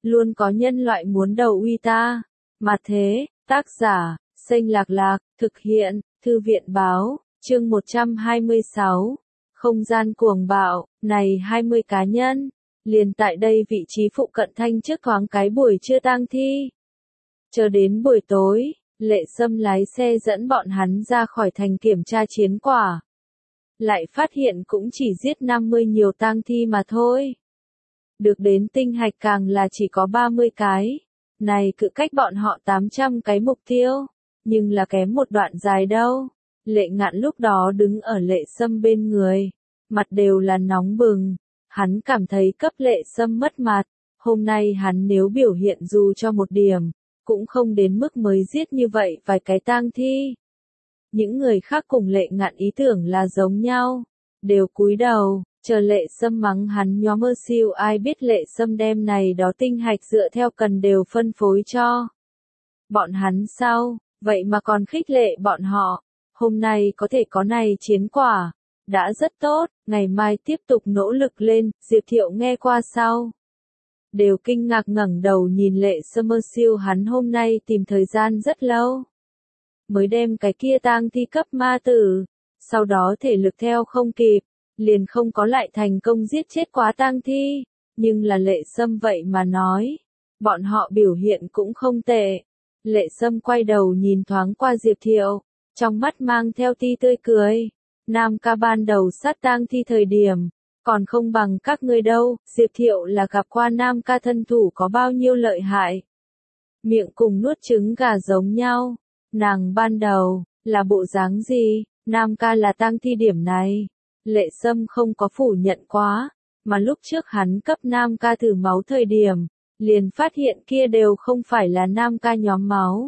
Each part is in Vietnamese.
luôn có nhân loại muốn đầu uy ta. Mà thế, tác giả, Xanh Lạc Lạc, thực hiện, Thư viện báo, chương 126. Không gian cuồng bạo, này 20 cá nhân. Liền tại đây vị trí phụ cận thanh trước thoáng cái buổi trưa tang thi. Chờ đến buổi tối, Lệ Sâm lái xe dẫn bọn hắn ra khỏi thành kiểm tra chiến quả. Lại phát hiện cũng chỉ giết 50 nhiều tang thi mà thôi. Được đến tinh hạch càng là chỉ có 30 cái. Này cự cách bọn họ 800 cái mục tiêu. Nhưng là kém một đoạn dài đâu. Lệ Ngạn lúc đó đứng ở Lệ Sâm bên người. Mặt đều là nóng bừng. Hắn cảm thấy cấp Lệ Sâm mất mặt. Hôm nay hắn nếu biểu hiện dù cho một điểm, cũng không đến mức mới giết như vậy vài cái tang thi. Những người khác cùng Lệ Ngạn ý tưởng là giống nhau. Đều cúi đầu, chờ Lệ Sâm mắng hắn nhóm mơ siêu, ai biết Lệ Sâm đem này đó tinh hạch dựa theo cần đều phân phối cho bọn hắn sao, vậy mà còn khích lệ bọn họ. Hôm nay có thể có này chiến quả, đã rất tốt, ngày mai tiếp tục nỗ lực lên. Diệp Thiệu nghe qua sau, đều kinh ngạc ngẩng đầu nhìn Lệ Sâm mơ siêu, hắn hôm nay tìm thời gian rất lâu, mới đem cái kia tang thi cấp ma tử, sau đó thể lực theo không kịp, liền không có lại thành công giết chết quá tang thi. Nhưng là Lệ Sâm vậy mà nói, bọn họ biểu hiện cũng không tệ. Lệ Sâm quay đầu nhìn thoáng qua Diệp Thiệu, trong mắt mang theo ti tươi cười. Nam ca ban đầu sát tang thi thời điểm, còn không bằng các ngươi đâu. Diệp Thiệu là gặp qua Nam ca thân thủ có bao nhiêu lợi hại. Miệng cùng nuốt trứng gà giống nhau. Nàng ban đầu, là bộ dáng gì, Nam ca là tang thi điểm này. Lệ Sâm không có phủ nhận quá, mà lúc trước hắn cấp Nam ca thử máu thời điểm, liền phát hiện kia đều không phải là Nam ca nhóm máu.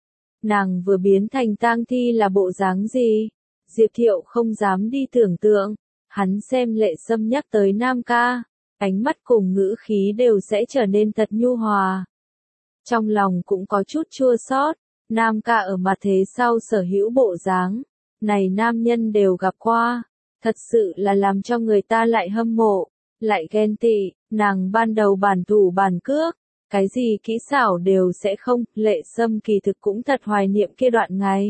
Nàng vừa biến thành tang thi là bộ dáng gì? Diệp Thiệu không dám đi tưởng tượng. Hắn xem Lệ Sâm nhắc tới Nam ca, ánh mắt cùng ngữ khí đều sẽ trở nên thật nhu hòa. Trong lòng cũng có chút chua xót. Nam ca ở mặt thế sau sở hữu bộ dáng, này nam nhân đều gặp qua, thật sự là làm cho người ta lại hâm mộ, lại ghen tị. Nàng ban đầu bản thủ bản cước, cái gì kỹ xảo đều sẽ không. Lệ Sâm kỳ thực cũng thật hoài niệm kia đoạn ngày.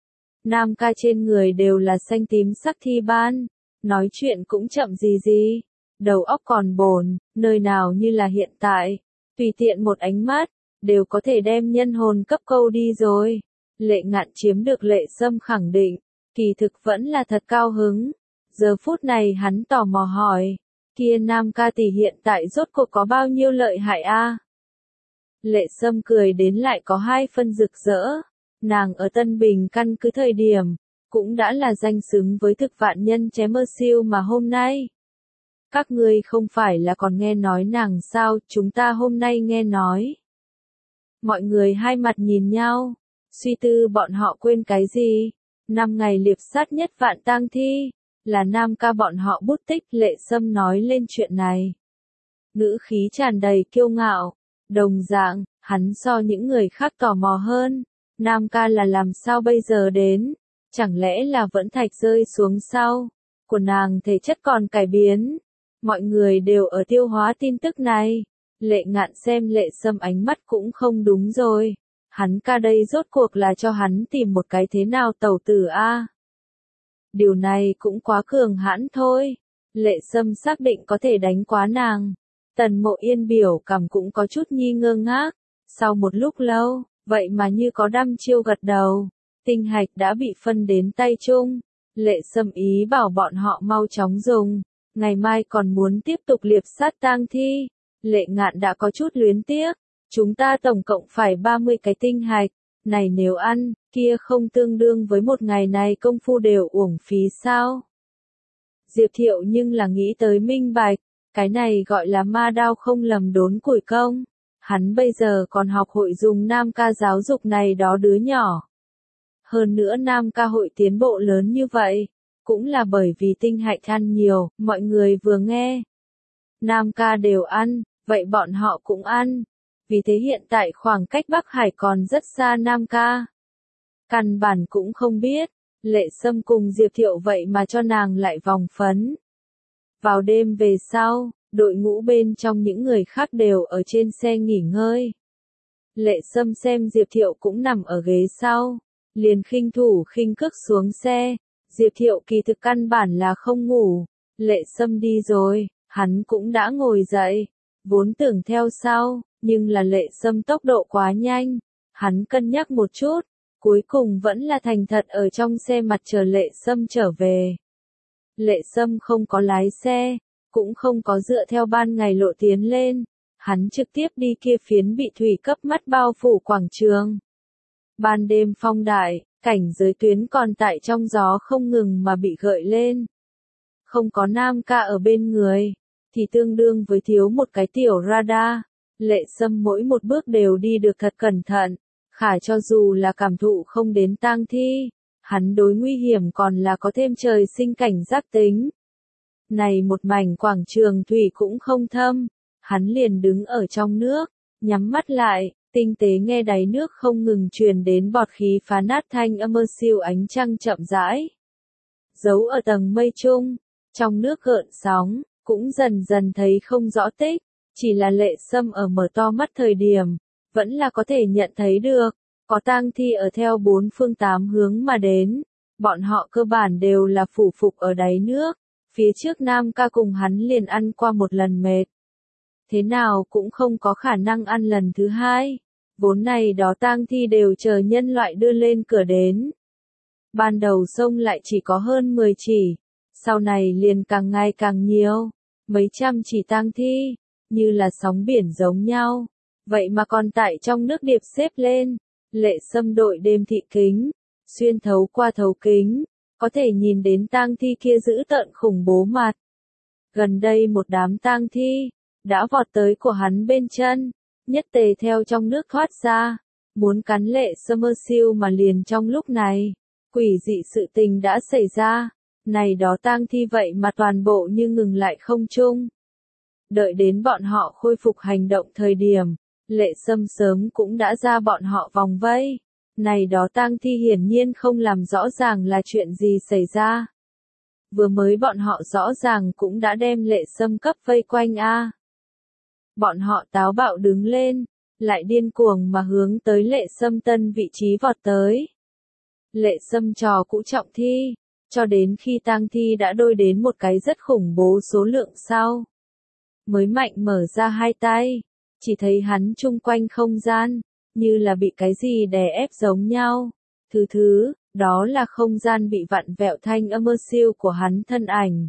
Nam ca trên người đều là xanh tím sắc thi ban, nói chuyện cũng chậm gì, đầu óc còn bồn, nơi nào như là hiện tại, tùy tiện một ánh mắt, đều có thể đem nhân hồn cấp câu đi rồi. Lệ Ngạn chiếm được Lệ Sâm khẳng định, kỳ thực vẫn là thật cao hứng. Giờ phút này hắn tò mò hỏi, kia Nam ca tỷ hiện tại rốt cuộc có bao nhiêu lợi hại a? Lệ Sâm cười đến lại có 2 phân rực rỡ. Nàng ở Tân Bình căn cứ thời điểm, cũng đã là danh xứng với thực vạn nhân chém mơ siêu mà hôm nay. Các ngươi không phải là còn nghe nói nàng sao, chúng ta hôm nay nghe nói. Mọi người hai mặt nhìn nhau, suy tư bọn họ quên cái gì. 5 ngày liệp sát nhất vạn tang thi, là Nam ca bọn họ bút tích. Lệ Sâm nói lên chuyện này, ngữ khí tràn đầy kiêu ngạo. Đồng dạng, hắn so những người khác tò mò hơn. Nam ca là làm sao bây giờ đến? Chẳng lẽ là vẫn thạch rơi xuống sau? Của nàng thể chất còn cải biến? Mọi người đều ở tiêu hóa tin tức này. Lệ Ngạn xem Lệ Sâm ánh mắt cũng không đúng rồi. Hắn ca đây rốt cuộc là cho hắn tìm một cái thế nào tẩu tử a? Điều này cũng quá cường hãn thôi. Lệ Sâm xác định có thể đánh quá nàng. Tần Mộ Yên biểu cảm cũng có chút nghi ngơ ngác. Sau một lúc lâu, vậy mà như có đăm chiêu gật đầu. Tinh hạch đã bị phân đến tay chung. Lệ Sâm ý bảo bọn họ mau chóng dùng. Ngày mai còn muốn tiếp tục liệp sát tang thi. Lệ Ngạn đã có chút luyến tiếc. Chúng ta tổng cộng phải 30 cái tinh hạch. Này nếu ăn, kia không tương đương với một ngày này công phu đều uổng phí sao? Diệp Thiệu nhưng là nghĩ tới minh bạch. Cái này gọi là ma đao không lầm đốn củi công. Hắn bây giờ còn học hội dùng Nam ca giáo dục này đó đứa nhỏ. Hơn nữa Nam ca hội tiến bộ lớn như vậy, cũng là bởi vì tinh hạch ăn nhiều. Mọi người vừa nghe Nam ca đều ăn, vậy bọn họ cũng ăn. Vì thế hiện tại khoảng cách Bắc Hải còn rất xa Nam ca. Căn bản cũng không biết, Lệ Sâm cùng Diệp Thiệu vậy mà cho nàng lại vòng phấn. Vào đêm về sau, đội ngũ bên trong những người khác đều ở trên xe nghỉ ngơi. Lệ Sâm xem Diệp Thiệu cũng nằm ở ghế sau, liền khinh thủ khinh cước xuống xe. Diệp Thiệu kỳ thực căn bản là không ngủ, Lệ Sâm đi rồi, hắn cũng đã ngồi dậy, vốn tưởng theo sau, nhưng là Lệ Sâm tốc độ quá nhanh, hắn cân nhắc một chút, cuối cùng vẫn là thành thật ở trong xe mặt chờ Lệ Sâm trở về. Lệ Sâm không có lái xe, cũng không có dựa theo ban ngày lộ tiến lên, hắn trực tiếp đi kia phiến bị thủy cấp mắt bao phủ quảng trường. Ban đêm phong đại, cảnh giới tuyến còn tại trong gió không ngừng mà bị gợi lên. Không có Nam Ca ở bên người, thì tương đương với thiếu một cái tiểu radar. Lệ Sâm mỗi một bước đều đi được thật cẩn thận, khả cho dù là cảm thụ không đến tang thi, hắn đối nguy hiểm còn là có thêm trời sinh cảnh giác tính. Này một mảnh quảng trường thủy cũng không thâm, hắn liền đứng ở trong nước, nhắm mắt lại, tinh tế nghe đáy nước không ngừng truyền đến bọt khí phá nát thanh âm mơ siêu ánh trăng chậm rãi. Giấu ở tầng mây trung, trong nước gợn sóng, cũng dần dần thấy không rõ tích, chỉ là Lệ Sâm ở mở to mắt thời điểm, vẫn là có thể nhận thấy được, có tang thi ở theo bốn phương tám hướng mà đến, bọn họ cơ bản đều là phủ phục ở đáy nước, phía trước Nam Ca cùng hắn liền ăn qua một lần mệt. Thế nào cũng không có khả năng ăn lần thứ hai, vốn này đó tang thi đều chờ nhân loại đưa lên cửa đến. Ban đầu sông lại chỉ có hơn 10 chỉ, sau này liền càng ngày càng nhiều, mấy trăm chỉ tang thi, như là sóng biển giống nhau, vậy mà còn tại trong nước điệp xếp lên. Lệ Sâm đội đêm thị kính, xuyên thấu qua thấu kính, có thể nhìn đến tang thi kia dữ tợn khủng bố mặt. Gần đây một đám tang thi đã vọt tới của hắn bên chân, nhất tề theo trong nước thoát ra, muốn cắn Lệ Sâm siêu mà liền trong lúc này, quỷ dị sự tình đã xảy ra, này đó tang thi vậy mà toàn bộ như ngừng lại không trung. Đợi đến bọn họ khôi phục hành động thời điểm, Lệ Sâm sớm cũng đã ra bọn họ vòng vây. Này đó tang thi hiển nhiên không làm rõ ràng là chuyện gì xảy ra. Vừa mới bọn họ rõ ràng cũng đã đem Lệ Sâm cấp vây quanh a. Bọn họ táo bạo đứng lên, lại điên cuồng mà hướng tới Lệ Sâm tân vị trí vọt tới. Lệ Sâm trò cũ trọng thi, cho đến khi tang thi đã đôi đến một cái rất khủng bố số lượng sau. Mới mạnh mở ra hai tay, chỉ thấy hắn chung quanh không gian, như là bị cái gì đè ép giống nhau. Thứ, đó là không gian bị vặn vẹo thanh âm mơ siêu của hắn thân ảnh.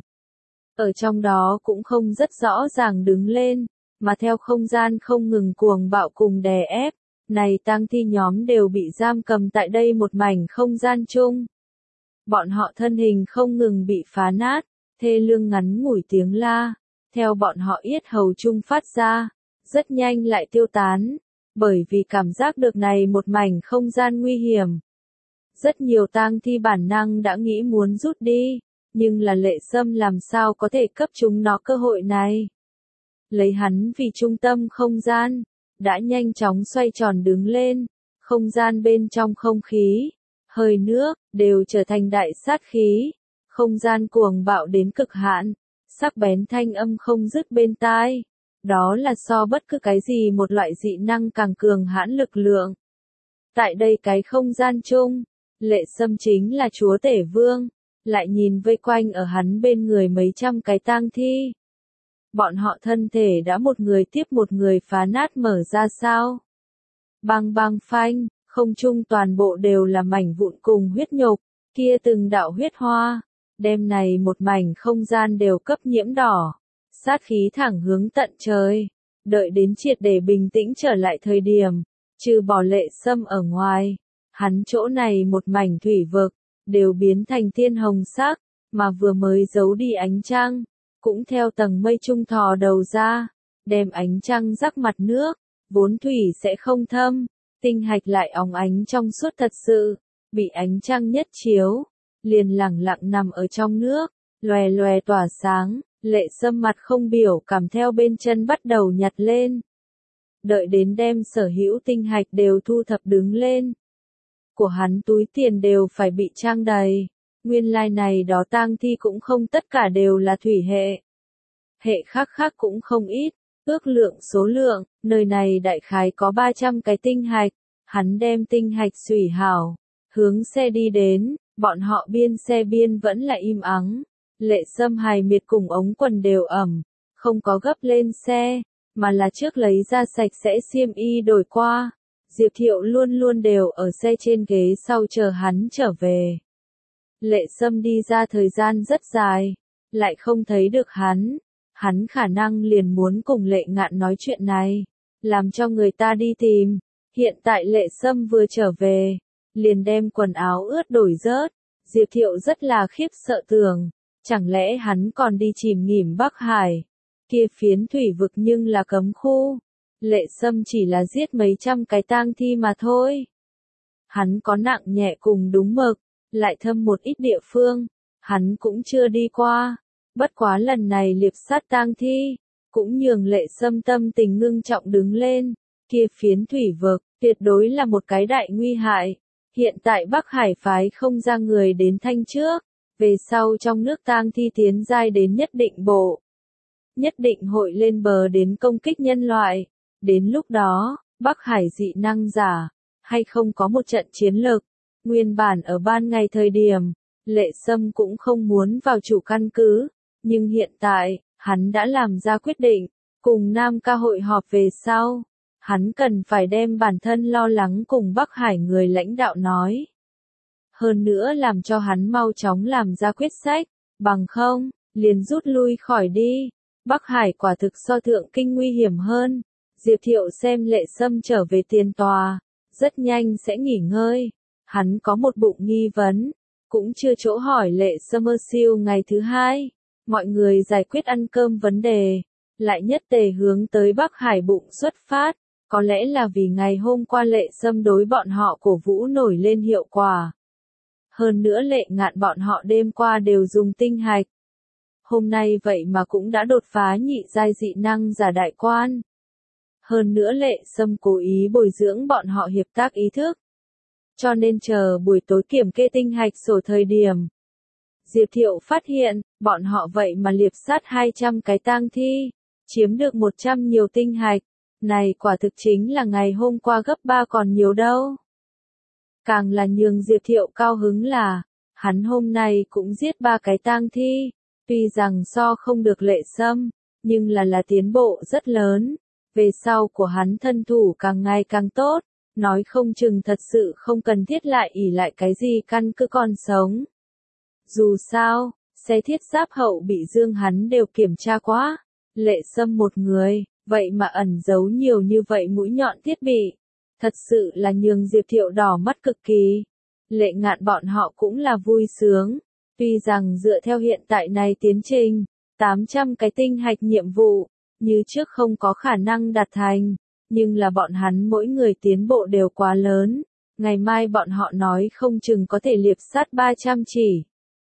Ở trong đó cũng không rất rõ ràng đứng lên, mà theo không gian không ngừng cuồng bạo cùng đè ép, này tang thi nhóm đều bị giam cầm tại đây một mảnh không gian chung. Bọn họ thân hình không ngừng bị phá nát, thê lương ngắn ngủi tiếng la, theo bọn họ yết hầu chung phát ra, rất nhanh lại tiêu tán, bởi vì cảm giác được này một mảnh không gian nguy hiểm. Rất nhiều tang thi bản năng đã nghĩ muốn rút đi, nhưng là Lệ Sâm làm sao có thể cấp chúng nó cơ hội này. Lấy hắn vì trung tâm không gian, đã nhanh chóng xoay tròn đứng lên, không gian bên trong không khí, hơi nước, đều trở thành đại sát khí, không gian cuồng bạo đến cực hạn, sắc bén thanh âm không dứt bên tai. Đó là so bất cứ cái gì một loại dị năng càng cường hãn lực lượng. Tại đây cái không gian chung, Lệ Sâm chính là chúa tể vương, lại nhìn vây quanh ở hắn bên người mấy trăm cái tang thi. Bọn họ thân thể đã một người tiếp một người phá nát mở ra sao. Bang bang phanh, không trung toàn bộ đều là mảnh vụn cùng huyết nhục, kia từng đạo huyết hoa, đêm này một mảnh không gian đều cấp nhiễm đỏ. Sát khí thẳng hướng tận trời, đợi đến triệt để bình tĩnh trở lại thời điểm, trừ bỏ Lệ Sâm ở ngoài, hắn chỗ này một mảnh thủy vực, đều biến thành thiên hồng sắc, mà vừa mới giấu đi ánh trăng, cũng theo tầng mây trung thò đầu ra, đem ánh trăng rắc mặt nước, vốn thủy sẽ không thâm, tinh hạch lại óng ánh trong suốt thật sự, bị ánh trăng nhất chiếu, liền lẳng lặng nằm ở trong nước, lòe lòe tỏa sáng. Lệ Sâm mặt không biểu cảm theo bên chân bắt đầu nhặt lên. Đợi đến đem sở hữu tinh hạch đều thu thập đứng lên. Của hắn túi tiền đều phải bị trang đầy. Nguyên lai này đó tang thi cũng không tất cả đều là thủy hệ. hệ khác khác cũng không ít, ước lượng số lượng, nơi này đại khái có 300 cái tinh hạch, hắn đem tinh hạch xủy hảo, hướng xe đi đến, bọn họ biên xe biên vẫn là im ắng, Lệ Sâm hài miệt cùng ống quần đều ẩm, không có gấp lên xe, mà là trước lấy ra sạch sẽ xiêm y đổi qua. Diệp Thiệu luôn luôn đều ở xe trên ghế sau chờ hắn trở về. Lệ Sâm đi ra thời gian rất dài, lại không thấy được hắn khả năng liền muốn cùng Lệ Ngạn nói chuyện này, làm cho người ta đi tìm. Hiện tại Lệ Sâm vừa trở về, liền đem quần áo ướt đổi rớt, Diệp Thiệu rất là khiếp sợ tưởng, chẳng lẽ hắn còn đi chìm nghỉm Bắc Hải, kia phiến thủy vực nhưng là cấm khu. Lệ Sâm chỉ là giết mấy trăm cái tang thi mà thôi. Hắn có nặng nhẹ cùng đúng mực, lại thâm một ít địa phương, hắn cũng chưa đi qua. Bất quá lần này liệp sát tang thi, cũng nhường Lệ Sâm tâm tình ngưng trọng đứng lên. Kia phiến thủy vực, tuyệt đối là một cái đại nguy hại. Hiện tại Bắc Hải phái không ra người đến thanh trước, về sau trong nước tang thi tiến giai đến nhất định bộ. Nhất định hội lên bờ đến công kích nhân loại. Đến lúc đó, Bắc Hải dị năng giả, hay không có một trận chiến lực. Nguyên bản ở ban ngày thời điểm, Lệ Sâm cũng không muốn vào chủ căn cứ, nhưng hiện tại, hắn đã làm ra quyết định, cùng Nam Ca hội họp về sau, hắn cần phải đem bản thân lo lắng cùng Bắc Hải người lãnh đạo nói. Hơn nữa làm cho hắn mau chóng làm ra quyết sách, bằng không, liền rút lui khỏi đi. Bắc Hải quả thực so thượng kinh nguy hiểm hơn. Diệp Thiệu xem Lệ Sâm trở về tiền tòa, rất nhanh sẽ nghỉ ngơi. Hắn có một bụng nghi vấn, cũng chưa chỗ hỏi Lệ Sâm siêu ngày thứ hai. Mọi người giải quyết ăn cơm vấn đề, lại nhất tề hướng tới Bắc Hải bụng xuất phát. Có lẽ là vì ngày hôm qua Lệ Sâm đối bọn họ cổ vũ nổi lên hiệu quả. Hơn nữa Lệ Ngạn bọn họ đêm qua đều dùng tinh hạch. Hôm nay vậy mà cũng đã đột phá nhị giai dị năng giả đại quan. Hơn nữa Lệ Sâm cố ý bồi dưỡng bọn họ hiệp tác ý thức. Cho nên chờ buổi tối kiểm kê tinh hạch sổ thời điểm. Diệp Thiệu phát hiện, bọn họ vậy mà liệp sát 200 cái tang thi, chiếm được 100 nhiều tinh hạch. Này quả thực chính là ngày hôm qua gấp 3 còn nhiều đâu. Càng là nhường Diệp Thiệu cao hứng là, hắn hôm nay cũng giết 3 cái tang thi. Tuy rằng so không được Lệ Sâm, nhưng là tiến bộ rất lớn. Về sau của hắn thân thủ càng ngày càng tốt, nói không chừng thật sự không cần thiết lại ỷ lại cái gì căn cứ còn sống. Dù sao, xe thiết giáp hậu bị dương hắn đều kiểm tra quá. Lệ Sâm một người, vậy mà ẩn giấu nhiều như vậy mũi nhọn thiết bị. Thật sự là nhường Diệp Thiệu đỏ mắt cực kỳ. Lệ Ngạn bọn họ cũng là vui sướng. Tuy rằng dựa theo hiện tại này tiến trình, 800 cái tinh hạch nhiệm vụ, như trước không có khả năng đạt thành, nhưng là bọn hắn mỗi người tiến bộ đều quá lớn. Ngày mai bọn họ nói không chừng có thể liệp sát 300 chỉ.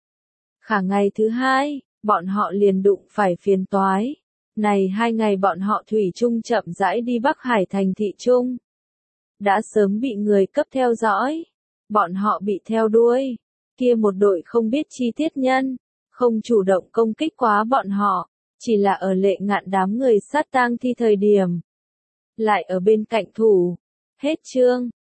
Khả ngày thứ hai, bọn họ liền đụng phải phiền toái. Này 2 ngày bọn họ thủy chung chậm rãi đi Bắc Hải thành thị trung. Đã sớm bị người cấp theo dõi. Bọn họ bị theo đuôi. Kia một đội không biết chi tiết nhân, không chủ động công kích quá bọn họ, chỉ là ở Lệ Ngạn đám người sát tang thi thời điểm. Lại ở bên cạnh thủ. Hết chương.